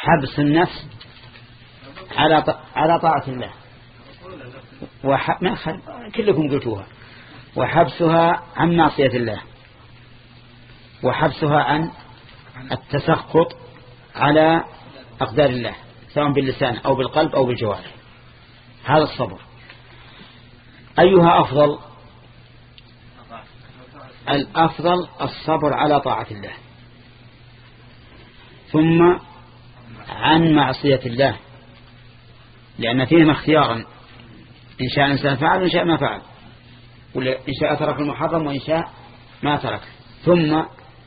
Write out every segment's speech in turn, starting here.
حبس النفس على طاعة الله، كلكم قلتوها، وحبسها عن معصية الله، وحبسها عن التسخط على أقدار الله سواء باللسان أو بالقلب أو بالجوارح. هذا الصبر. أيها أفضل؟ الأفضل الصبر على طاعة الله، ثم عن معصية الله، لأن فيهما اختيارا، إن شاء الإنسان فعل وإن شاء ما فعل، إن شاء ترك المحرم وإن شاء ما ترك. ثم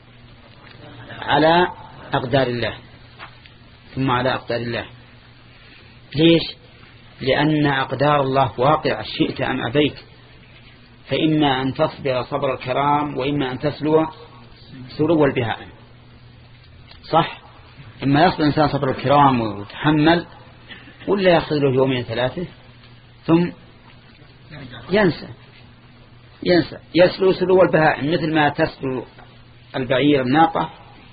على أقدار الله، ثم على أقدار الله. ليش؟ لأن أقدار الله واقع شئت أم أبيت، فإما أن تصبر صبر الكرام وإما أن تسلو سلو البهائم. صح؟ إما يصبر الإنسان صبر الكرام ويتحمل، ولا يأخذ له يومين ثلاثة ثم ينسى يسلو سلو البهائم، مثل ما تسلو البعير الناقة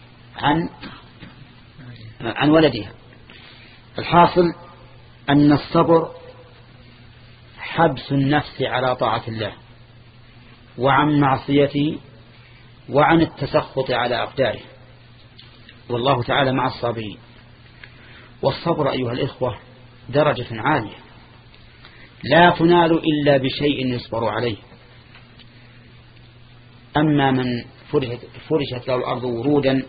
عن ولدها. الحاصل أن الصبر حبس النفس على طاعة الله وعن معصيته وعن التسخط على أقداره، والله تعالى مع الصابرين. والصبر أيها الإخوة درجة عالية لا تنال إلا بشيء يصبر عليه. أما من فرشت له الأرض ورودا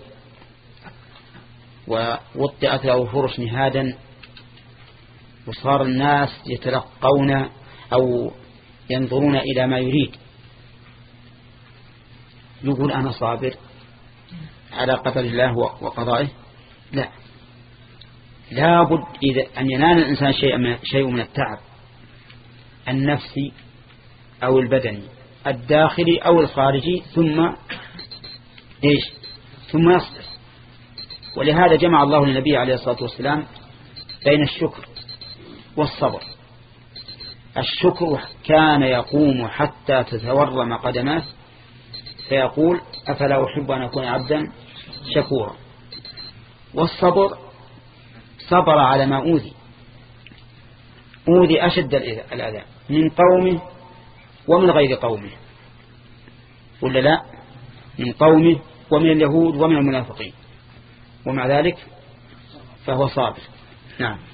ووطئت له فرش مهادا وصار الناس يتلقون أو ينظرون إلى ما يريد، يقول أنا صابر على قدر الله وقضائه؟ لا بد إذا أن ينال الإنسان شيء من التعب النفسي أو البدني الداخلي أو الخارجي، ثم يصبر. ولهذا جمع الله للنبي عليه الصلاة والسلام بين الشكر والصبر. الشكر كان يقوم حتى تتورم قدماه فيقول أفلا أحب أن أكون عبدا شكورا. والصبر صبر على ما أوذي أشد الأذى من قومه ومن غير قومه، ولا لا؟ من قومه ومن اليهود ومن المنافقين، ومع ذلك فهو صابر. نعم.